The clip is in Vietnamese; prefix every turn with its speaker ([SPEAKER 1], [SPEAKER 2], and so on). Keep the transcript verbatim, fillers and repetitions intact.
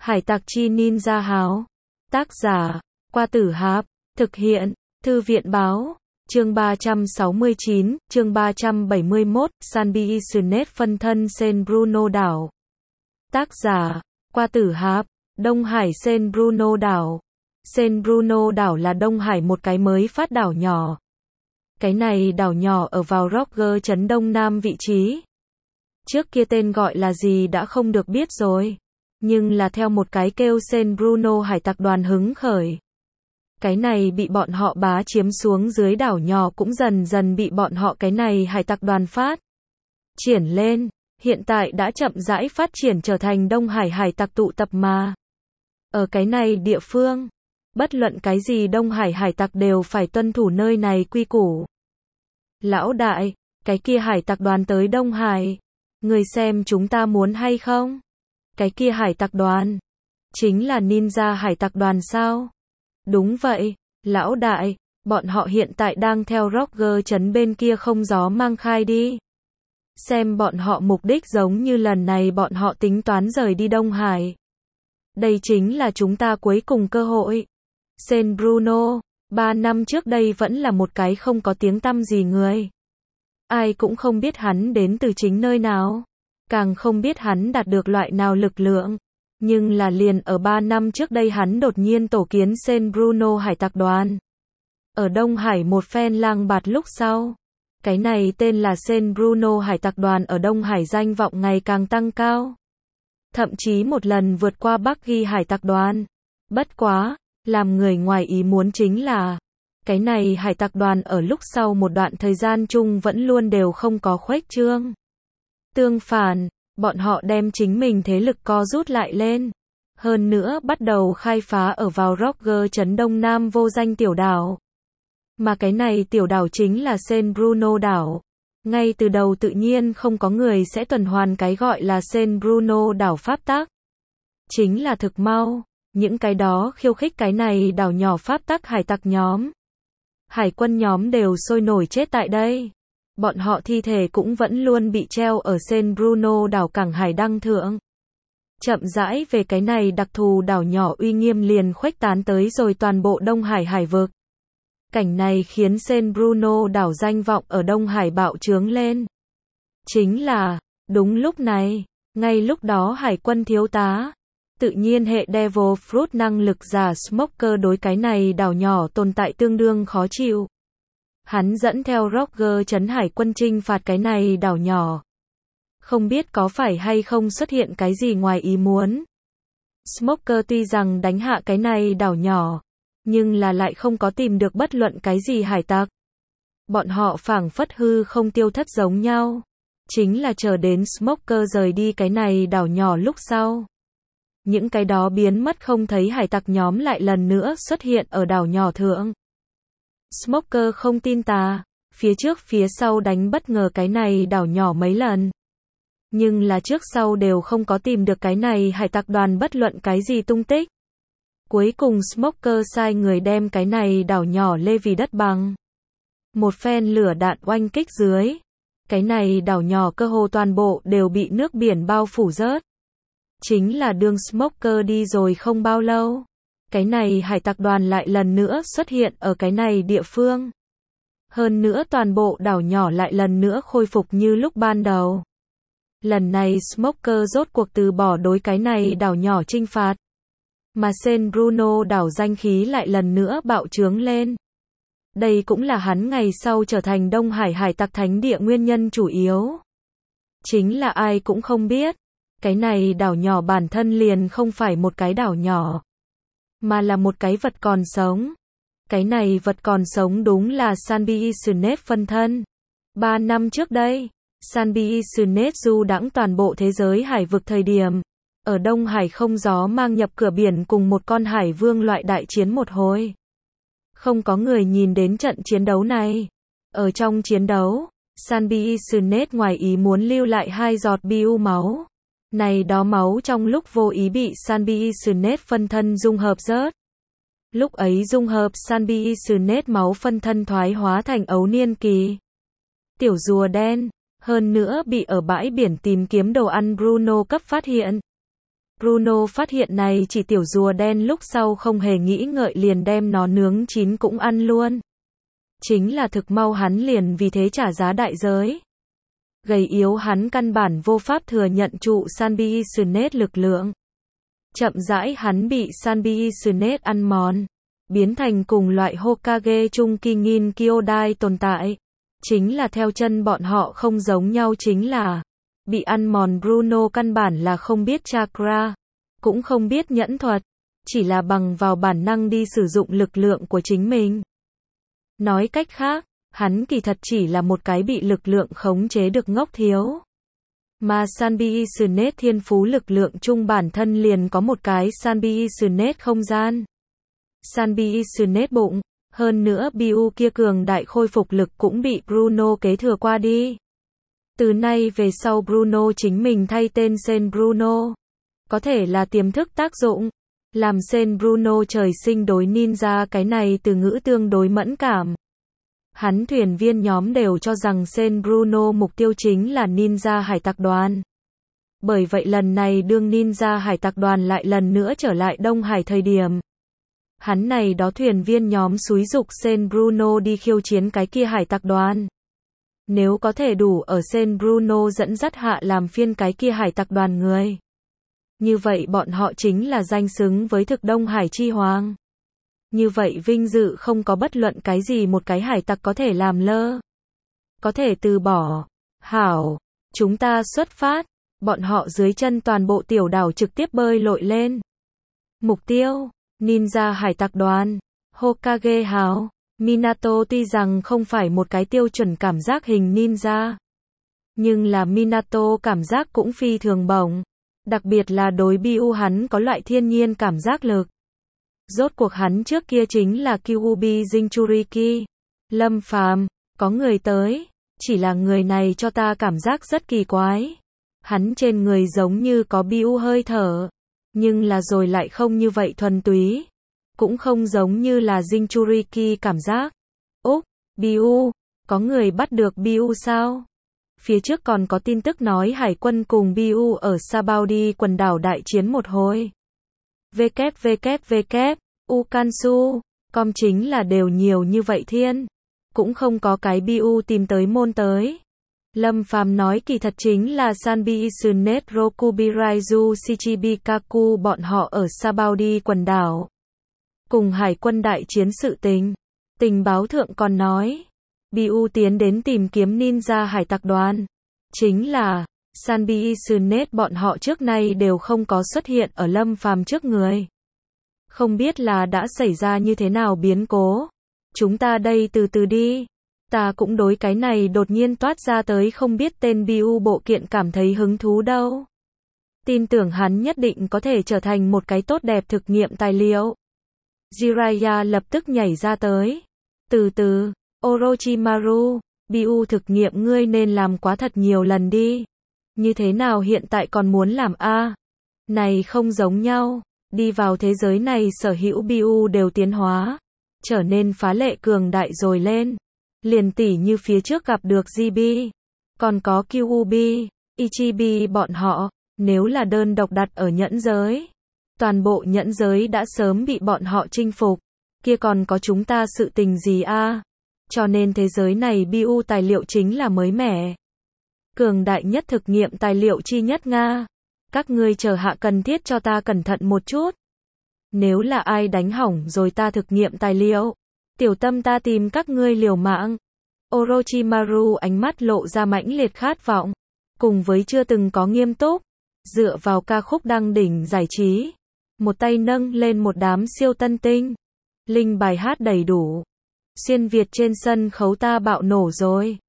[SPEAKER 1] Hải tặc chi ninja háo. Tác giả, Qua Tử Hạp. Thực hiện, Thư viện báo. Chương ba trăm sáu mươi chín, chương ba trăm bảy mươi mốt, Sanbi Isnet phân thân Sen Bruno đảo. Tác giả, Qua Tử Hạp. Đông Hải Sen Bruno đảo. Sen Bruno đảo là Đông Hải một cái mới phát đảo nhỏ. Cái này đảo nhỏ ở vào Roger trấn Đông Nam vị trí. Trước kia tên gọi là gì đã không được biết rồi. Nhưng là theo một cái kêu Sen Bruno hải tặc đoàn hứng khởi. Cái này bị bọn họ bá chiếm xuống dưới đảo nhỏ cũng dần dần bị bọn họ cái này hải tặc đoàn phát triển lên. Hiện tại đã chậm rãi phát triển trở thành Đông Hải hải tặc tụ tập mà. Ở cái này địa phương, bất luận cái gì Đông Hải hải tặc đều phải tuân thủ nơi này quy củ. Lão đại, cái kia hải tặc đoàn tới Đông Hải. Người xem chúng ta muốn hay không? Cái kia hải tặc đoàn chính là ninja hải tặc đoàn sao? Đúng vậy, lão đại, bọn họ hiện tại đang theo Roger trấn bên kia không gió mang khai đi. Xem bọn họ mục đích giống như lần này bọn họ tính toán rời đi Đông Hải. Đây chính là chúng ta cuối cùng cơ hội. Sen Bruno, ba năm trước đây vẫn là một cái không có tiếng tăm gì người. Ai cũng không biết hắn đến từ chính nơi nào. Càng không biết hắn đạt được loại nào lực lượng. Nhưng là liền ở ba năm trước đây hắn đột nhiên tổ kiến Sen Bruno hải tặc đoàn. Ở Đông Hải một phen lang bạt lúc sau. Cái này tên là Sen Bruno hải tặc đoàn ở Đông Hải danh vọng ngày càng tăng cao. Thậm chí một lần vượt qua Bắc Ghi hải tặc đoàn. Bất quá, làm người ngoài ý muốn chính là, cái này hải tặc đoàn ở lúc sau một đoạn thời gian chung vẫn luôn đều không có khuếch trương. Tương phản, bọn họ đem chính mình thế lực co rút lại lên. Hơn nữa bắt đầu khai phá ở vào Roger trấn Đông Nam vô danh tiểu đảo. Mà cái này tiểu đảo chính là Sen Bruno đảo. Ngay từ đầu tự nhiên không có người sẽ tuần hoàn cái gọi là Sen Bruno đảo pháp tắc. Chính là thực mau, những cái đó khiêu khích cái này đảo nhỏ pháp tắc hải tặc nhóm. Hải quân nhóm đều sôi nổi chết tại đây. Bọn họ thi thể cũng vẫn luôn bị treo ở Sen Bruno đảo cảng hải đăng thượng. Chậm rãi về cái này đặc thù đảo nhỏ uy nghiêm liền khuếch tán tới rồi toàn bộ Đông Hải hải vực. Cảnh này khiến Sen Bruno đảo danh vọng ở Đông Hải bạo trướng lên. Chính là, đúng lúc này, ngay lúc đó hải quân thiếu tá, tự nhiên hệ Devil Fruit năng lực giả Smoker đối cái này đảo nhỏ tồn tại tương đương khó chịu. Hắn dẫn theo Roger trấn hải quân chinh phạt cái này đảo nhỏ. Không biết có phải hay không xuất hiện cái gì ngoài ý muốn. Smoker tuy rằng đánh hạ cái này đảo nhỏ, nhưng là lại không có tìm được bất luận cái gì hải tặc. Bọn họ phảng phất hư không tiêu thất giống nhau. Chính là chờ đến Smoker rời đi cái này đảo nhỏ lúc sau. Những cái đó biến mất không thấy hải tặc nhóm lại lần nữa xuất hiện ở đảo nhỏ thượng. Smoker không tin tà, phía trước phía sau đánh bất ngờ cái này đảo nhỏ mấy lần. Nhưng là trước sau đều không có tìm được cái này hải tặc đoàn bất luận cái gì tung tích. Cuối cùng Smoker sai người đem cái này đảo nhỏ lê vì đất bằng. Một phen lửa đạn oanh kích dưới. Cái này đảo nhỏ cơ hồ toàn bộ đều bị nước biển bao phủ rớt. Chính là đương Smoker đi rồi không bao lâu. Cái này hải tặc đoàn lại lần nữa xuất hiện ở cái này địa phương. Hơn nữa toàn bộ đảo nhỏ lại lần nữa khôi phục như lúc ban đầu. Lần này Smoker rốt cuộc từ bỏ đối cái này đảo nhỏ trinh phạt. Mà Sen Bruno đảo danh khí lại lần nữa bạo trướng lên. Đây cũng là hắn ngày sau trở thành Đông Hải hải tặc thánh địa nguyên nhân chủ yếu. Chính là ai cũng không biết. Cái này đảo nhỏ bản thân liền không phải một cái đảo nhỏ. Mà là một cái vật còn sống. Cái này vật còn sống đúng là Sanbi Isnet phân thân. Ba năm trước đây, Sanbi Isnet du đãng toàn bộ thế giới hải vực thời điểm. Ở Đông Hải không gió mang nhập cửa biển cùng một con hải vương loại đại chiến một hồi. Không có người nhìn đến trận chiến đấu này. Ở trong chiến đấu, Sanbi Isnet ngoài ý muốn lưu lại hai giọt biu máu. Này đó máu trong lúc vô ý bị Sanbi Isnet phân thân dung hợp rớt. Lúc ấy dung hợp Sanbi Isnet máu phân thân thoái hóa thành ấu niên kỳ. Tiểu rùa đen, hơn nữa bị ở bãi biển tìm kiếm đồ ăn Bruno cấp phát hiện. Bruno phát hiện này chỉ tiểu rùa đen lúc sau không hề nghĩ ngợi liền đem nó nướng chín cũng ăn luôn. Chính là thực mau hắn liền vì thế trả giá đại giới. Gầy yếu hắn căn bản vô pháp thừa nhận trụ Sanbiisnet lực lượng. Chậm rãi hắn bị Sanbiisnet ăn mòn, biến thành cùng loại Hokage chung Kingin Kyodai tồn tại. Chính là theo chân bọn họ không giống nhau chính là bị ăn mòn Bruno căn bản là không biết chakra, cũng không biết nhẫn thuật, chỉ là bằng vào bản năng đi sử dụng lực lượng của chính mình. Nói cách khác, hắn kỳ thật chỉ là một cái bị lực lượng khống chế được ngốc thiếu. Mà Sanbiisnet thiên phú lực lượng chung bản thân liền có một cái Sanbiisnet không gian. Sanbiisnet bụng, hơn nữa Biu kia cường đại khôi phục lực cũng bị Bruno kế thừa qua đi. Từ nay về sau Bruno chính mình thay tên Sen Bruno. Có thể là tiềm thức tác dụng, làm Sen Bruno trời sinh đối ninja cái này từ ngữ tương đối mẫn cảm. Hắn thuyền viên nhóm đều cho rằng Sen Bruno mục tiêu chính là ninja hải tặc đoàn. Bởi vậy lần này đương ninja hải tặc đoàn lại lần nữa trở lại Đông Hải thời điểm. Hắn này đó thuyền viên nhóm xúi giục Sen Bruno đi khiêu chiến cái kia hải tặc đoàn. Nếu có thể đủ ở Sen Bruno dẫn dắt hạ làm phiên cái kia hải tặc đoàn người. Như vậy bọn họ chính là danh xứng với thực Đông Hải chi hoàng. Như vậy vinh dự không có bất luận cái gì một cái hải tặc có thể làm lơ. Có thể từ bỏ. Hảo, chúng ta xuất phát. Bọn họ dưới chân toàn bộ tiểu đảo trực tiếp bơi lội lên. Mục tiêu, ninja hải tặc đoàn, Hokage hào. Minato tuy rằng không phải một cái tiêu chuẩn cảm giác hình ninja. Nhưng là Minato cảm giác cũng phi thường bổng. Đặc biệt là đối Biu hắn có loại thiên nhiên cảm giác lực. Rốt cuộc hắn trước kia chính là Kyuubi Jinchuriki. Lâm Phàm, có người tới, chỉ là người này cho ta cảm giác rất kỳ quái. Hắn trên người giống như có Biu hơi thở, nhưng là rồi lại không như vậy thuần túy, cũng không giống như là Jinchuriki cảm giác. Úc, Biu, có người bắt được Biu sao? Phía trước còn có tin tức nói hải quân cùng Biu ở Sabaudi quần đảo đại chiến một hồi. www, Ukansu, com chính là đều nhiều như vậy thiên. Cũng không có cái Biu tìm tới môn tới. Lâm Phàm nói kỳ thật chính là Sanbiisnet Rokubiraiju Shichibikaku bọn họ ở Sabaudi quần đảo. Cùng hải quân đại chiến sự tình. Tình báo thượng còn nói. Biu tiến đến tìm kiếm ninja hải tặc đoàn. Chính là Sanbiisnet bọn họ trước nay đều không có xuất hiện ở Lâm Phàm trước người. Không biết là đã xảy ra như thế nào biến cố. Chúng ta đây từ từ đi. Ta cũng đối cái này đột nhiên toát ra tới không biết tên Biu bộ kiện cảm thấy hứng thú đâu. Tin tưởng hắn nhất định có thể trở thành một cái tốt đẹp thực nghiệm tài liệu. Jiraiya lập tức nhảy ra tới. Từ từ, Orochimaru, Biu thực nghiệm ngươi nên làm quá thật nhiều lần đi. Như thế nào hiện tại còn muốn làm a? Này không giống nhau, đi vào thế giới này sở hữu Biu đều tiến hóa, trở nên phá lệ cường đại rồi lên. Liền tỉ như phía trước gặp được giê bê, còn có Kyuubi, Ichibi bọn họ, nếu là đơn độc đặt ở nhẫn giới, toàn bộ nhẫn giới đã sớm bị bọn họ chinh phục, kia còn có chúng ta sự tình gì a? Cho nên thế giới này Biu tài liệu chính là mới mẻ. Cường đại nhất thực nghiệm tài liệu chi nhất Nga. Các ngươi chờ hạ cần thiết cho ta cẩn thận một chút. Nếu là ai đánh hỏng rồi ta thực nghiệm tài liệu, tiểu tâm ta tìm các ngươi liều mạng. Orochimaru ánh mắt lộ ra mãnh liệt khát vọng, cùng với chưa từng có nghiêm túc, dựa vào ca khúc đăng đỉnh giải trí, một tay nâng lên một đám siêu tân tinh. Linh bài hát đầy đủ. Xuyên Việt trên sân khấu ta bạo nổ rồi.